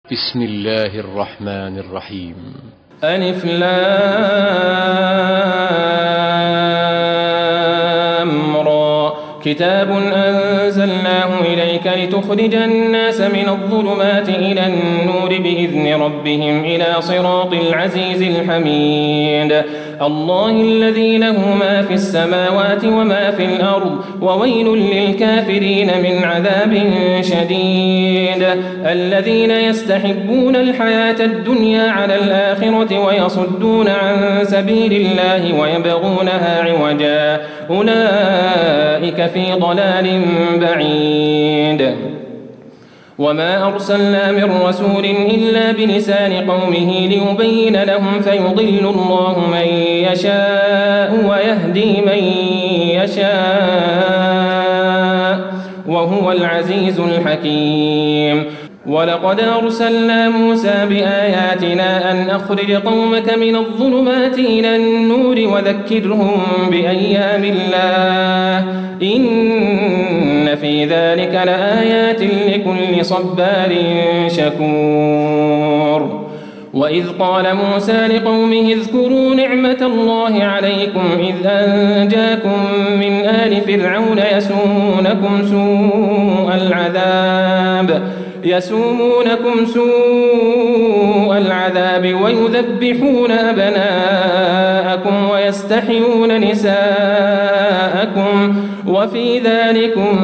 بسم الله الرحمن الرحيم. ألف لام را كتاب أنزلناه إليك لتخرج الناس من الظلمات إلى النور بإذن ربهم إلى صراط العزيز الحميد الله الذي له ما في السماوات وما في الأرض وويل للكافرين من عذاب شديد الذين يستحبون الحياة الدنيا على الآخرة ويصدون عن سبيل الله ويبغونها عوجا أولئك في ضلال بعيد وما أرسلنا من رسول إلا بلسان قومه ليبين لهم فيضل الله من يشاء ويهدي من يشاء وهو العزيز الحكيم ولقد أرسلنا موسى بآياتنا أن أخرج قومك من الظلمات إلى النور وذكرهم بأيام الله إن في ذلك لآيات لكل صبار شكور وإذ قال موسى لقومه اذكروا نعمة الله عليكم إذ أنجاكم من آل فرعون يسومونكم سوء العذاب ويذبحون أبناءكم ويستحيون نساءكم وفي ذلكم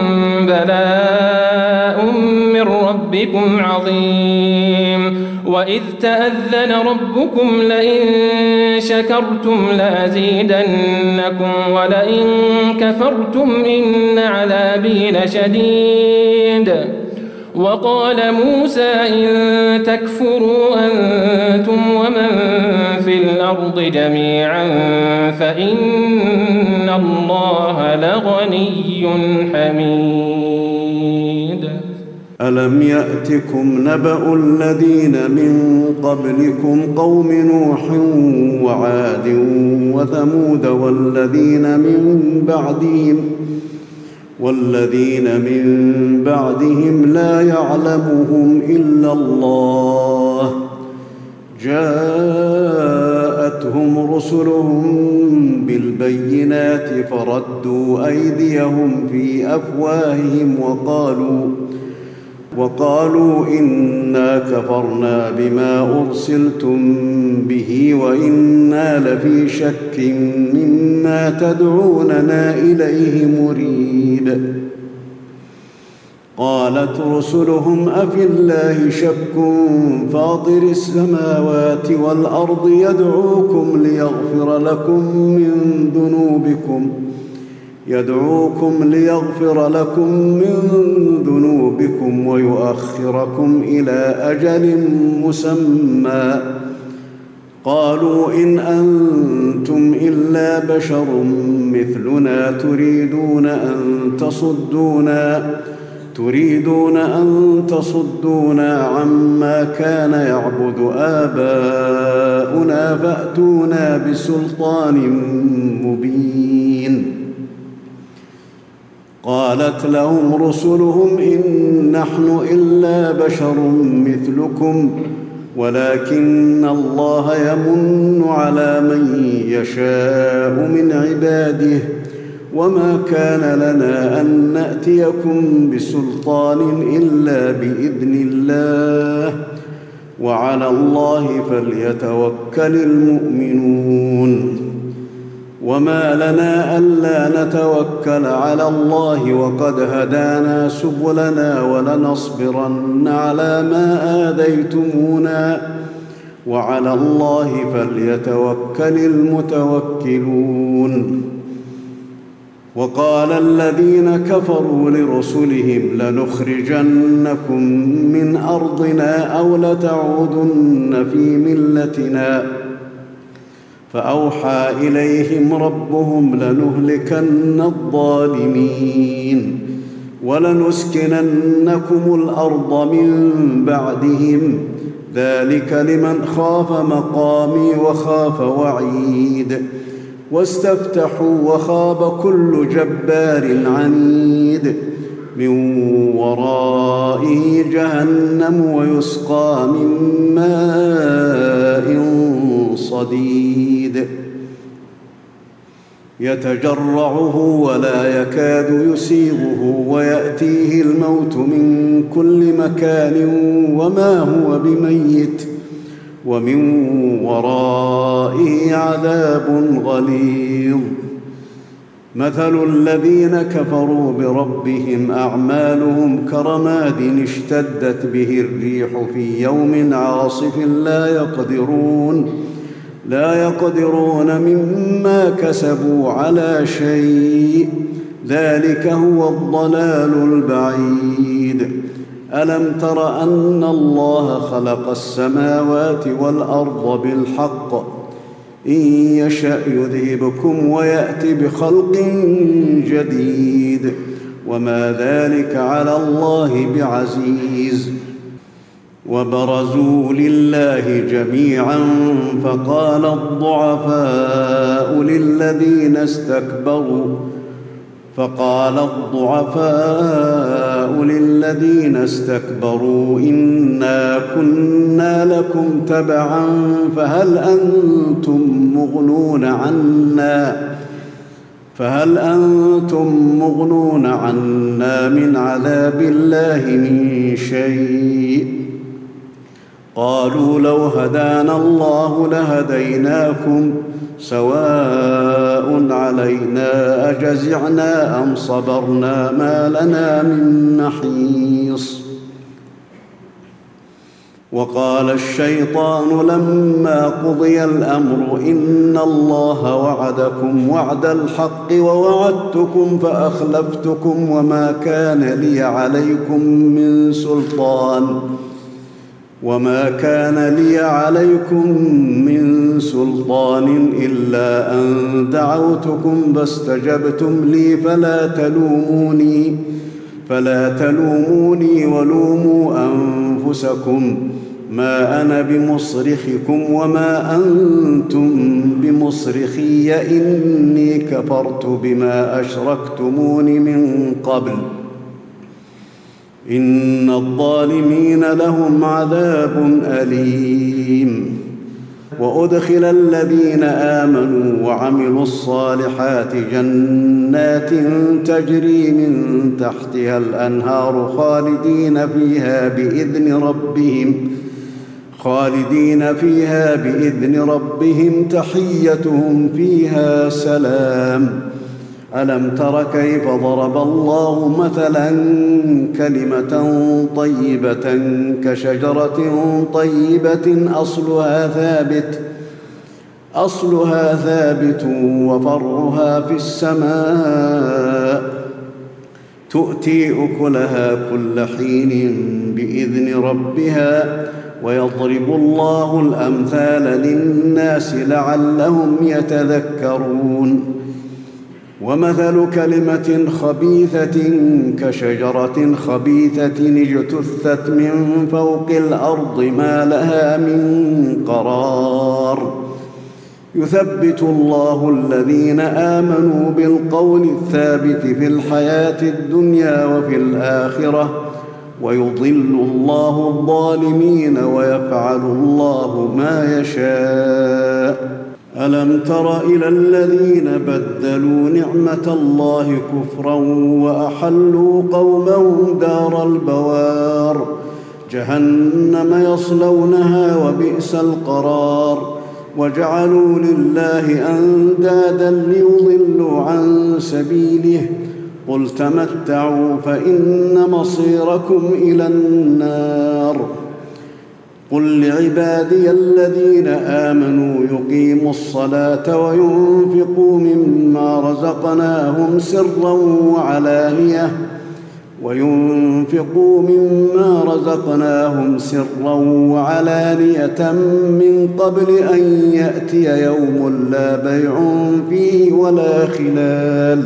بلاء من ربكم عظيم وإذ تأذن ربكم لئن شكرتم لأزيدنكم ولئن كفرتم إن عذابي لشديد وقال موسى إن تكفروا أنتم ومن في الأرض جميعا فإن الله لغني حميد ألم يأتكم نبأ الذين من قبلكم قوم نوح وعاد وثمود والذين من بعدهم لا يعلمهم إلا الله جاءتهم رسلهم بالبينات فردوا أيديهم في أفواههم وقالوا إنا كفرنا بما أرسلتم به وإنا لفي شك مما تدعوننا إليه مريب قالت رسلهم أفي الله شك فاطر السماوات والأرض يدعوكم ليغفر لكم من ذنوبكم ويؤخركم إلى أجل مسمى قالوا إن أنتم إلا بشر مثلنا تريدون أن تصدونا عما كان يعبد آباؤنا فأتونا بسلطان مبين قالت لهم رسلهم إن نحن إلا بشر مثلكم ولكن الله يمن على من يشاء من عباده وما كان لنا أن نأتيكم بسلطان إلا بإذن الله وعلى الله فليتوكل المؤمنون وما لنا ألا نتوكل على الله وقد هدانا سبلنا ولنصبرن على ما آذيتمونا وعلى الله فليتوكل المتوكلون وقال الذين كفروا لرسلهم لنخرجنكم من أرضنا أو لتعودن في ملتنا فأوحى إليهم ربهم لنهلكن الظالمين ولنسكننكم الأرض من بعدهم ذلك لمن خاف مقامي وخاف وعيد واستفتحوا وخاب كل جبار عنيد من ورائه جهنم ويسقى من ماء صديد يتجرعه ولا يكاد يسيغه ويأتيه الموت من كل مكان وما هو بميت ومن ورائه عذاب غليظ مثل الذين كفروا بربهم أعمالهم كرماد اشتدت به الريح في يوم عاصف لا يقدرون مما كسبوا على شيء ذلك هو الضلال البعيد ألم تر أن الله خلق السماوات والأرض بالحق إن يشأ يذهبكم ويأت بخلق جديد وما ذلك على الله بعزيز وبرزوا لله جميعا فقال الضعفاء للذين استكبروا إنا كنا لكم تبعا فهل أنتم مغنون عنا من عذاب الله من شيء قالوا لو هدانا الله لهديناكم سواء علينا أجزعنا أم صبرنا ما لنا من محيص وقال الشيطان لما قضي الأمر إن الله وعدكم وعد الحق ووعدتكم فأخلفتكم وما كان لي عليكم من سلطان إلا أن دعوتكم فاستجبتم لي فلا تلوموني ولوموا أنفسكم ما أنا بمصرخكم وما أنتم بمصرخي إني كفرت بما أشركتمون من قبل إن الظالمين لهم عذاب أليم وأدخل الذين آمنوا وعملوا الصالحات جنات تجري من تحتها الأنهار خالدين فيها بإذن ربهم تحيتهم فيها سلام ألم تر كيف ضرب الله مثلا كلمة طيبة كشجرة طيبة أصلها ثابت وفرعها في السماء تؤتي أكلها كل حين بإذن ربها ويضرب الله الأمثال للناس لعلهم يتذكرون ومثل كلمة خبيثة كشجرة خبيثة اجتثت من فوق الأرض ما لها من قرار يثبت الله الذين آمنوا بالقول الثابت في الحياة الدنيا وفي الآخرة ويضل الله الظالمين ويفعل الله ما يشاء ألم تر إلى الذين بدلوا نعمة الله كفرا وأحلوا قومهم دار البوار جهنم يصلونها وبئس القرار وجعلوا لله أندادا ليضلوا عن سبيله قل تمتعوا فإن مصيركم إلى النار قل لعبادي الذين آمنوا يقيموا الصلاة وينفقوا مما رزقناهم سرا وعلانية من قبل أن يأتي يوم لا بيع فيه ولا خلال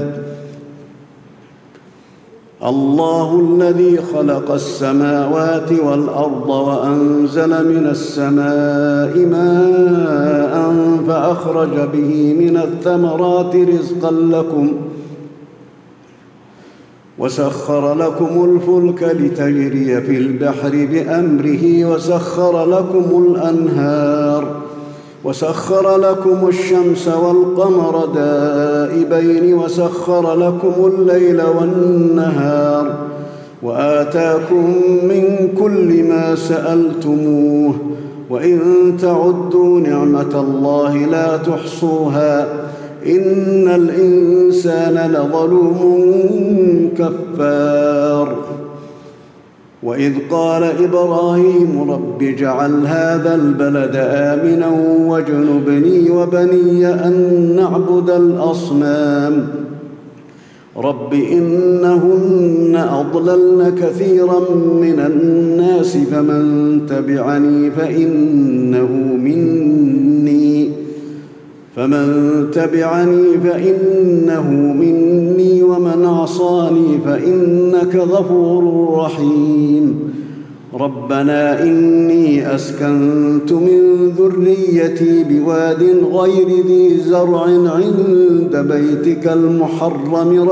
الله الذي خلق السماوات والأرض وأنزل من السماء ماء فأخرج به من الثمرات رزقا لكم وسخر لكم الفلك لتجري في البحر بأمره وسخر لكم الأنهار وسخر لكم الشمس والقمر دائبين وسخر لكم الليل والنهار وآتاكم من كل ما سألتموه وإن تعدوا نعمة الله لا تحصوها إن الإنسان لظلوم كفار. وإذ قال إبراهيم رب اجعل هذا البلد آمنا واجنبني وبني أن نعبد الأصنام رب إنهن أضللن كثيرا من الناس فمن تبعني فإنه مني ومن عصاني فإنك غفور رحيم. ربنا إني أسكنت من ذريتي بواد غير ذي زرع عند بيتك المحرم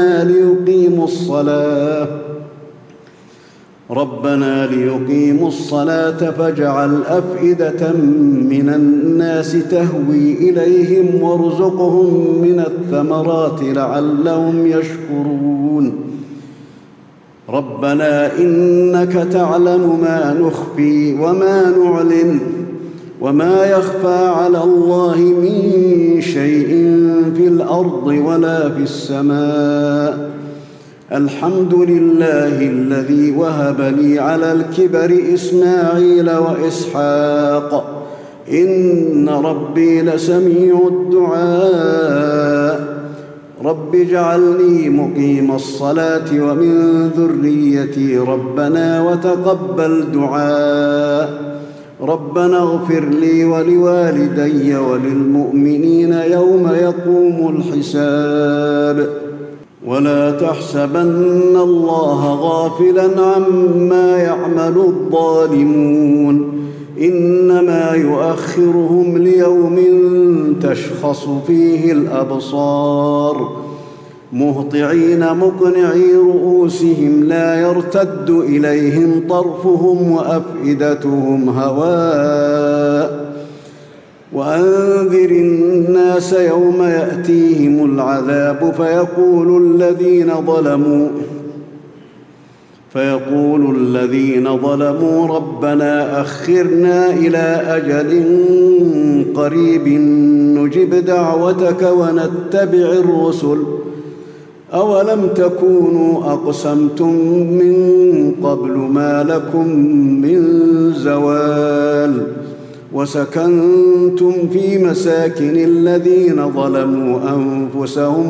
ربنا ليقيموا الصلاة فاجعل أفئدة من الناس تهوي إليهم وارزقهم من الثمرات لعلهم يشكرون. ربنا إنك تعلم ما نخفي وما نعلن وما يخفى على الله من شيء في الأرض ولا في السماء. الحمد لله الذي وهب لي على الكبر إسماعيل وإسحاق إن ربي لسميع الدعاء. رب اجعلني مقيم الصلاة ومن ذريتي ربنا وتقبل دعاء. ربنا اغفر لي ولوالدي وللمؤمنين يوم يقوم الحساب. ولا تحسبن الله غافلا عما يعمل الظالمون إنما يؤخرهم ليوم تشخص فيه الأبصار مهطعين مقنعي رؤوسهم لا يرتد إليهم طرفهم وأفئدتهم هواء. وأنذر الناس يوم يأتيهم العذاب فيقول الذين ظلموا ربنا أخرنا إلى أجل قريب نجب دعوتك ونتبع الرسل أولم تكونوا أقسمتم من قبل ما لكم من زوال وسكنتم في مساكن الذين ظلموا أنفسهم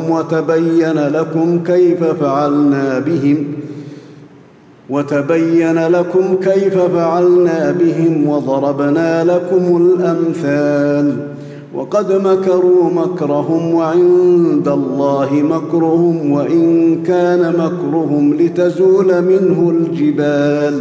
وتبين لكم كيف فعلنا بهم وضربنا لكم الأمثال. وقد مكروا مكرهم وعند الله مكرهم وإن كان مكرهم لتزول منه الجبال.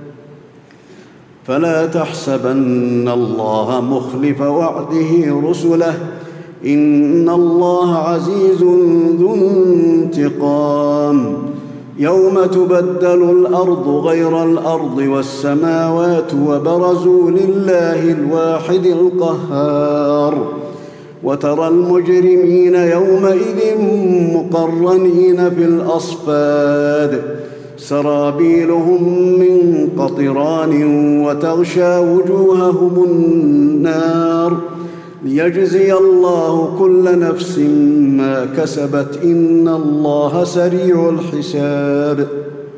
فلا تحسبن الله مخلف وعده رسله إن الله عزيز ذو انتقام. يوم تبدل الأرض غير الأرض والسماوات وبرزوا لله الواحد القهار. وترى المجرمين يومئذ مقرنين في الأصفاد سرابيلهم من قطران وتغشى وجوههم النار ليجزي الله كل نفس ما كسبت إن الله سريع الحساب.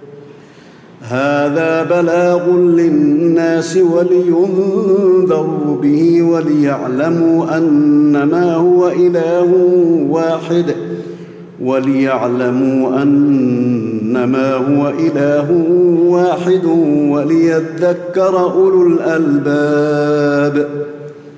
هذا بلاغ للناس ولينذروا به وليعلموا أنما هو إله واحد وليذكر أولو الألباب.